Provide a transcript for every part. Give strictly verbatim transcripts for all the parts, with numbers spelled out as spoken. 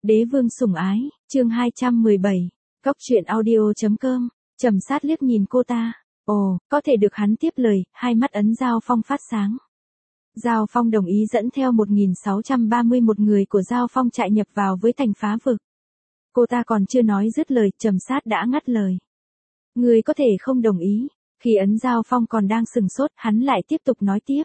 Đế vương sủng ái, chương hai trăm mười bảy, Cóc truyện audio chấm com, Trầm Sát liếc nhìn cô ta, ồ, có thể được hắn tiếp lời, hai mắt ấn Giao Phong phát sáng. Giao Phong đồng ý dẫn theo một nghìn sáu trăm ba mươi mốt người của Giao Phong trại nhập vào với thành phá vực. Cô ta còn chưa nói dứt lời, Trầm Sát đã ngắt lời. Người có thể không đồng ý, khi ấn Giao Phong còn đang sừng sốt, hắn lại tiếp tục nói tiếp.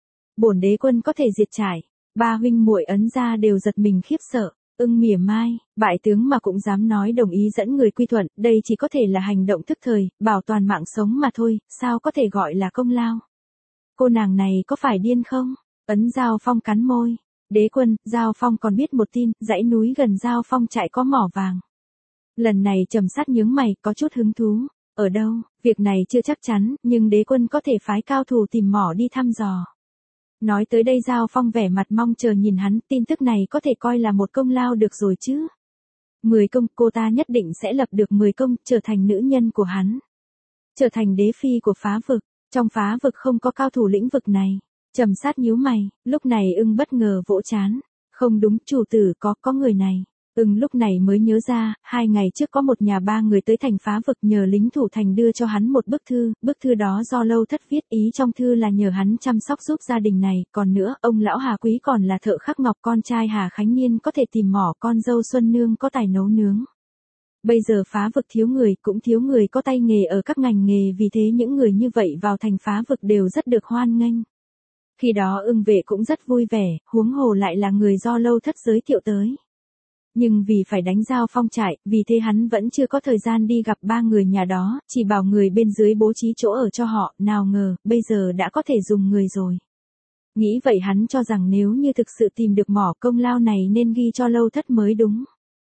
Bổn đế quân có thể diệt trải, ba huynh muội ấn ra đều giật mình khiếp sợ. Ưng mỉa mai, bại tướng mà cũng dám nói đồng ý dẫn người quy thuận, đây chỉ có thể là hành động thức thời, bảo toàn mạng sống mà thôi, sao có thể gọi là công lao. Cô nàng này có phải điên không? Ấn Giao Phong cắn môi. Đế quân, Giao Phong còn biết một tin, dãy núi gần Giao Phong trại có mỏ vàng. Lần này Trầm Sát nhướng mày, có chút hứng thú. Ở đâu? Việc này chưa chắc chắn, nhưng đế quân có thể phái cao thủ tìm mỏ đi thăm dò. Nói tới đây Giao Phong vẻ mặt mong chờ nhìn hắn, tin tức này có thể coi là một công lao được rồi chứ. Mười công, cô ta nhất định sẽ lập được mười công, trở thành nữ nhân của hắn. Trở thành đế phi của phá vực, trong phá vực không có cao thủ lĩnh vực này. Trầm Sát nhíu mày, lúc này Ưng bất ngờ vỗ trán. Không đúng, chủ tử có, có người này. Ưng lúc này mới nhớ ra, hai ngày trước có một nhà ba người tới thành phá vực nhờ lính thủ thành đưa cho hắn một bức thư, bức thư đó do Lâu Thất viết, ý trong thư là nhờ hắn chăm sóc giúp gia đình này, còn nữa, ông lão Hà Quý còn là thợ khắc ngọc, con trai Hà Khánh Niên có thể tìm mỏ, con dâu Xuân Nương có tài nấu nướng. Bây giờ phá vực thiếu người, cũng thiếu người có tay nghề ở các ngành nghề, vì thế những người như vậy vào thành phá vực đều rất được hoan nghênh. Khi đó Ưng vệ cũng rất vui vẻ, huống hồ lại là người do Lâu Thất giới thiệu tới. Nhưng vì phải đánh Giao Phong trại, vì thế hắn vẫn chưa có thời gian đi gặp ba người nhà đó, chỉ bảo người bên dưới bố trí chỗ ở cho họ, nào ngờ, bây giờ đã có thể dùng người rồi. Nghĩ vậy hắn cho rằng nếu như thực sự tìm được mỏ, công lao này nên ghi cho Lâu Thất mới đúng.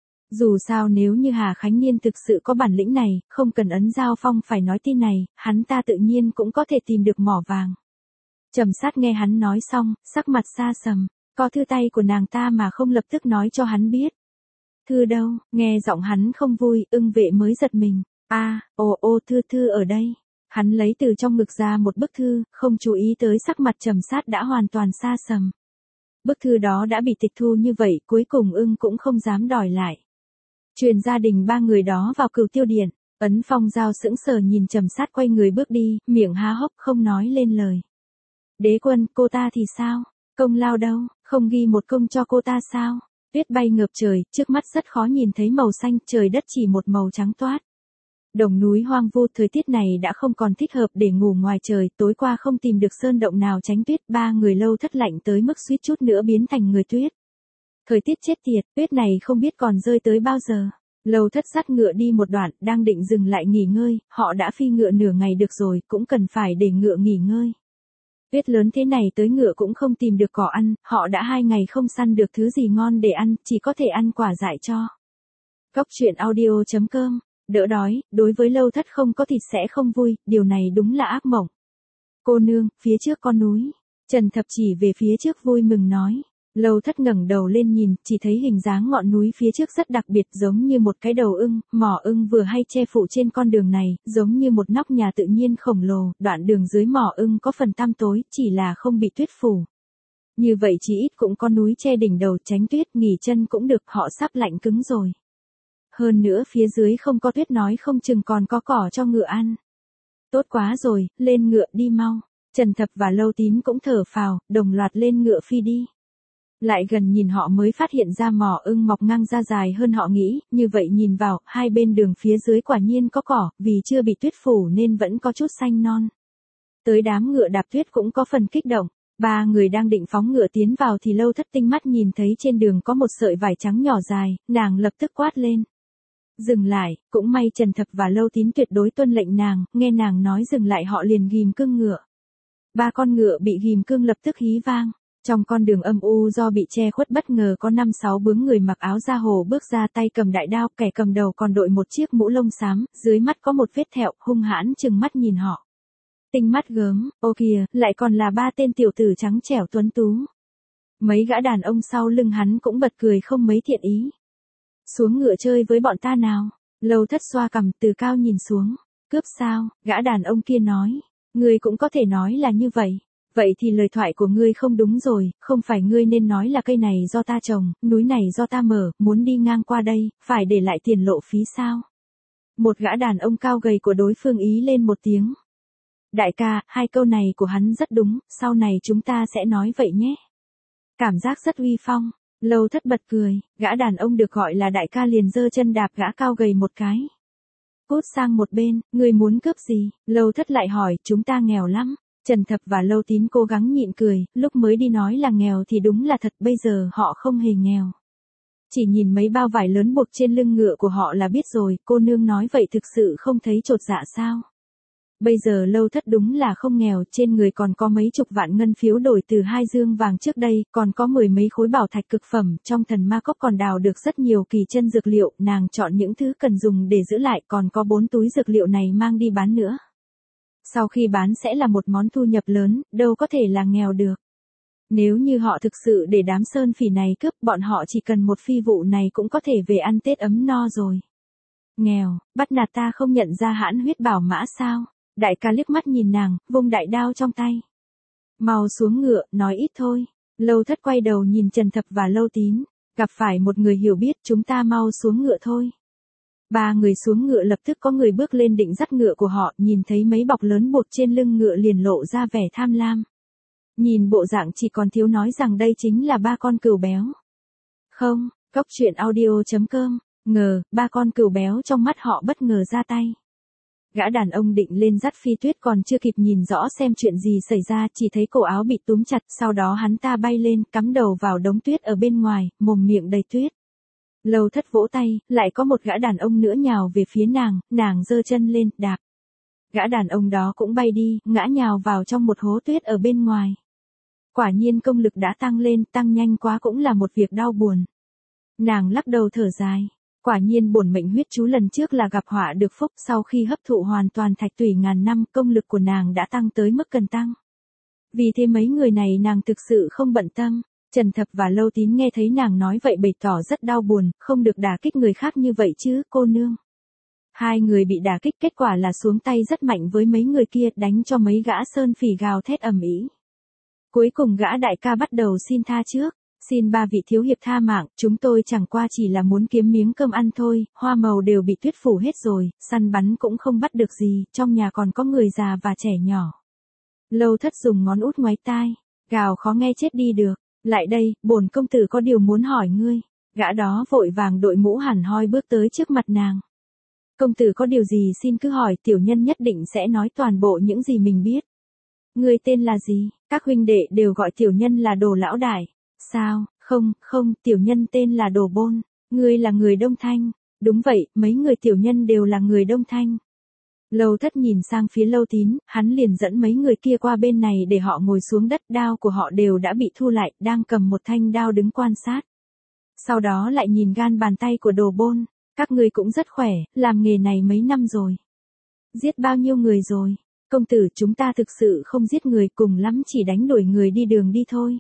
Dù sao nếu như Hà Khánh Niên thực sự có bản lĩnh này, không cần ấn Giao Phong phải nói tin này, hắn ta tự nhiên cũng có thể tìm được mỏ vàng. Trầm Sát nghe hắn nói xong, sắc mặt xa sầm, có thư tay của nàng ta mà không lập tức nói cho hắn biết. Thư đâu? Nghe giọng hắn không vui, Ưng vệ mới giật mình. A, à, ồ ô thư thư ở đây. Hắn lấy từ trong ngực ra một bức thư, không chú ý tới sắc mặt Trầm Sát đã hoàn toàn xa sầm. Bức thư đó đã bị tịch thu như vậy, cuối cùng Ưng cũng không dám đòi lại. Truyền gia đình ba người đó vào Cửu Tiêu Điện, Ấn Phong Giao sững sờ nhìn Trầm Sát quay người bước đi, miệng há hốc không nói lên lời. Đế quân, cô ta thì sao? Công lao đâu, không ghi một công cho cô ta sao? Tuyết bay ngập trời, trước mắt rất khó nhìn thấy màu xanh, trời đất chỉ một màu trắng toát. Đồng núi hoang vu, thời tiết này đã không còn thích hợp để ngủ ngoài trời, tối qua không tìm được sơn động nào tránh tuyết, ba người Lâu Thất lạnh tới mức suýt chút nữa biến thành người tuyết. Thời tiết chết tiệt, tuyết này không biết còn rơi tới bao giờ. Lâu Thất dắt ngựa đi một đoạn, đang định dừng lại nghỉ ngơi, họ đã phi ngựa nửa ngày được rồi, cũng cần phải để ngựa nghỉ ngơi. Tuyết lớn thế này tới ngựa cũng không tìm được cỏ ăn, họ đã hai ngày không săn được thứ gì ngon để ăn, chỉ có thể ăn quả dại cho. Cóc truyện audio chấm com, đỡ đói, đối với Lâu Thất không có thịt sẽ không vui, điều này đúng là ác mộng. Cô nương, phía trước con núi. Trần Thập chỉ về phía trước vui mừng nói. Lâu Thất ngẩng đầu lên nhìn, chỉ thấy hình dáng ngọn núi phía trước rất đặc biệt, giống như một cái đầu ưng, mỏ ưng vừa hay che phủ trên con đường này, giống như một nóc nhà tự nhiên khổng lồ, đoạn đường dưới mỏ ưng có phần tăm tối, chỉ là không bị tuyết phủ. Như vậy chỉ ít cũng có núi che đỉnh đầu tránh tuyết, nghỉ chân cũng được, họ sắp lạnh cứng rồi. Hơn nữa phía dưới không có tuyết nói không chừng còn có cỏ cho ngựa ăn. Tốt quá rồi, lên ngựa đi mau. Trần Thập và Lâu Tín cũng thở phào, đồng loạt lên ngựa phi đi. Lại gần nhìn họ mới phát hiện ra mỏ ưng mọc ngang ra dài hơn họ nghĩ, như vậy nhìn vào, hai bên đường phía dưới quả nhiên có cỏ, vì chưa bị tuyết phủ nên vẫn có chút xanh non. Tới đám ngựa đạp tuyết cũng có phần kích động, ba người đang định phóng ngựa tiến vào thì Lâu Thất tinh mắt nhìn thấy trên đường có một sợi vải trắng nhỏ dài, nàng lập tức quát lên. Dừng lại, cũng may Trần Thập và Lâu Tín tuyệt đối tuân lệnh nàng, nghe nàng nói dừng lại họ liền ghim cương ngựa. Ba con ngựa bị ghim cương lập tức hí vang. Trong con đường âm u do bị che khuất bất ngờ có năm sáu bướng người mặc áo da hồ bước ra, tay cầm đại đao, kẻ cầm đầu còn đội một chiếc mũ lông xám, dưới mắt có một vết thẹo, hung hãn trừng mắt nhìn họ. Tinh mắt gớm, ô kìa, lại còn là ba tên tiểu tử trắng trẻo tuấn tú. Mấy gã đàn ông sau lưng hắn cũng bật cười không mấy thiện ý. Xuống ngựa chơi với bọn ta nào. Lâu Thất xoa cằm từ cao nhìn xuống. Cướp sao, gã đàn ông kia nói. Người cũng có thể nói là như vậy. Vậy thì lời thoại của ngươi không đúng rồi, không phải ngươi nên nói là cây này do ta trồng, núi này do ta mở, muốn đi ngang qua đây, phải để lại tiền lộ phí sao? Một gã đàn ông cao gầy của đối phương ý lên một tiếng. Đại ca, hai câu này của hắn rất đúng, sau này chúng ta sẽ nói vậy nhé. Cảm giác rất uy phong. Lâu Thất bật cười, gã đàn ông được gọi là đại ca liền giơ chân đạp gã cao gầy một cái. Cút sang một bên, ngươi muốn cướp gì? Lâu Thất lại hỏi, chúng ta nghèo lắm. Trần Thập và Lâu Tín cố gắng nhịn cười, lúc mới đi nói là nghèo thì đúng là thật, bây giờ họ không hề nghèo. Chỉ nhìn mấy bao vải lớn buộc trên lưng ngựa của họ là biết rồi, cô nương nói vậy thực sự không thấy chột dạ sao? Bây giờ Lâu Thất đúng là không nghèo, trên người còn có mấy chục vạn ngân phiếu đổi từ hai dương vàng trước đây, còn có mười mấy khối bảo thạch cực phẩm, trong thần ma cốc còn đào được rất nhiều kỳ chân dược liệu, nàng chọn những thứ cần dùng để giữ lại, còn có bốn túi dược liệu này mang đi bán nữa. Sau khi bán sẽ là một món thu nhập lớn, đâu có thể là nghèo được. Nếu như họ thực sự để đám sơn phỉ này cướp, bọn họ chỉ cần một phi vụ này cũng có thể về ăn Tết ấm no rồi. Nghèo, bắt nạt ta không nhận ra hãn huyết bảo mã sao? Đại ca liếc mắt nhìn nàng, vung đại đao trong tay. Mau xuống ngựa, nói ít thôi. Lâu Thất quay đầu nhìn Trần Thập và Lâu Tín, gặp phải một người hiểu biết, chúng ta mau xuống ngựa thôi. Ba người xuống ngựa, lập tức có người bước lên định dắt ngựa của họ, nhìn thấy mấy bọc lớn buộc trên lưng ngựa liền lộ ra vẻ tham lam. Nhìn bộ dạng chỉ còn thiếu nói rằng đây chính là ba con cừu béo. Không, cốc truyện audio chấm com, ngờ, ba con cừu béo trong mắt họ bất ngờ ra tay. Gã đàn ông định lên dắt Phi Tuyết còn chưa kịp nhìn rõ xem chuyện gì xảy ra, chỉ thấy cổ áo bị túm chặt, sau đó hắn ta bay lên, cắm đầu vào đống tuyết ở bên ngoài, mồm miệng đầy tuyết. Lâu Thất vỗ tay, lại có một gã đàn ông nữa nhào về phía nàng, nàng giơ chân lên, đạp. Gã đàn ông đó cũng bay đi, ngã nhào vào trong một hố tuyết ở bên ngoài. Quả nhiên công lực đã tăng lên, tăng nhanh quá cũng là một việc đau buồn. Nàng lắc đầu thở dài. Quả nhiên bổn mệnh huyết chú lần trước là gặp họa được phúc, sau khi hấp thụ hoàn toàn thạch tủy ngàn năm, công lực của nàng đã tăng tới mức cần tăng. Vì thế mấy người này nàng thực sự không bận tâm. Trần Thập và Lâu Tín nghe thấy nàng nói vậy bày tỏ rất đau buồn, không được đả kích người khác như vậy chứ, cô nương. Hai người bị đả kích, kết quả là xuống tay rất mạnh với mấy người kia, đánh cho mấy gã sơn phỉ gào thét ầm ĩ. Cuối cùng gã đại ca bắt đầu xin tha trước. Xin ba vị thiếu hiệp tha mạng, chúng tôi chẳng qua chỉ là muốn kiếm miếng cơm ăn thôi, hoa màu đều bị tuyết phủ hết rồi, săn bắn cũng không bắt được gì, trong nhà còn có người già và trẻ nhỏ. Lâu Thất dùng ngón út ngoáy tai, gào khó nghe chết đi được, lại đây, bổn công tử có điều muốn hỏi ngươi. Gã đó vội vàng đội mũ hẳn hoi bước tới trước mặt nàng. Công tử có điều gì xin cứ hỏi, tiểu nhân nhất định sẽ nói toàn bộ những gì mình biết. Ngươi tên là gì? Các huynh đệ đều gọi tiểu nhân là Đồ lão đại. Sao, không, không, tiểu nhân tên là Đồ Bôn, ngươi là người Đông Thanh. Đúng vậy, mấy người tiểu nhân đều là người Đông Thanh. Lâu Thất nhìn sang phía Lâu Tín, hắn liền dẫn mấy người kia qua bên này để họ ngồi xuống đất, đao của họ đều đã bị thu lại, đang cầm một thanh đao đứng quan sát. Sau đó lại nhìn gan bàn tay của Đồ Bôn, các ngươi cũng rất khỏe, làm nghề này mấy năm rồi. Giết bao nhiêu người rồi? Công tử, chúng ta thực sự không giết người, cùng lắm chỉ đánh đuổi người đi đường đi thôi.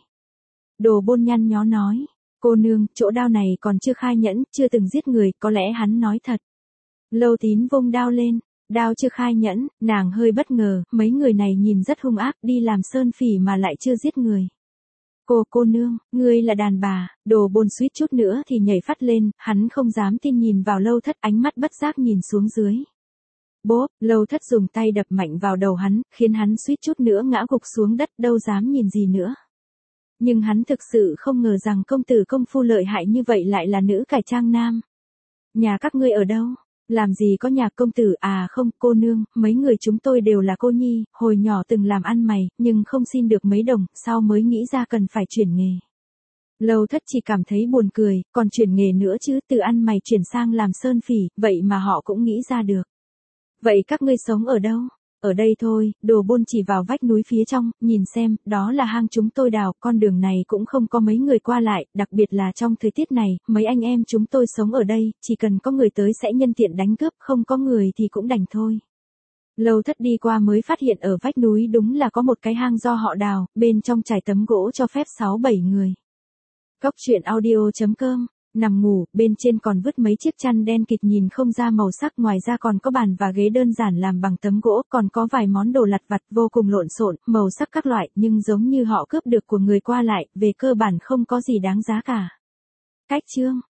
Đồ Bôn nhăn nhó nói, cô nương, chỗ đao này còn chưa khai nhẫn, chưa từng giết người, có lẽ hắn nói thật. Lâu Tín vung đao lên, đao chưa khai nhẫn, nàng hơi bất ngờ, mấy người này nhìn rất hung ác, đi làm sơn phỉ mà lại chưa giết người. Cô, cô nương, ngươi là đàn bà. Đồ Bôn suýt chút nữa thì nhảy phát lên, hắn không dám tin nhìn vào Lâu Thất, ánh mắt bất giác nhìn xuống dưới. Bốp, Lâu Thất dùng tay đập mạnh vào đầu hắn, khiến hắn suýt chút nữa ngã gục xuống đất, đâu dám nhìn gì nữa. Nhưng hắn thực sự không ngờ rằng công tử công phu lợi hại như vậy lại là nữ cải trang nam. Nhà các ngươi ở đâu? Làm gì có nhà công tử? À không, cô nương, mấy người chúng tôi đều là cô nhi, hồi nhỏ từng làm ăn mày, nhưng không xin được mấy đồng, sau mới nghĩ ra cần phải chuyển nghề. Lâu Thất chỉ cảm thấy buồn cười, còn chuyển nghề nữa chứ, từ ăn mày chuyển sang làm sơn phỉ, vậy mà họ cũng nghĩ ra được. Vậy các ngươi sống ở đâu? Ở đây thôi. Đồ Bôn chỉ vào vách núi phía trong, nhìn xem, đó là hang chúng tôi đào, con đường này cũng không có mấy người qua lại, đặc biệt là trong thời tiết này, mấy anh em chúng tôi sống ở đây, chỉ cần có người tới sẽ nhân tiện đánh cướp, không có người thì cũng đành thôi. Lâu Thất đi qua mới phát hiện ở vách núi đúng là có một cái hang do họ đào, bên trong trải tấm gỗ cho phép sáu bảy người. Cốc truyện audio chấm com nằm ngủ, bên trên còn vứt mấy chiếc chăn đen kịt nhìn không ra màu sắc, ngoài ra còn có bàn và ghế đơn giản làm bằng tấm gỗ, còn có vài món đồ lặt vặt vô cùng lộn xộn, màu sắc các loại, nhưng giống như họ cướp được của người qua lại, về cơ bản không có gì đáng giá cả. Cách chương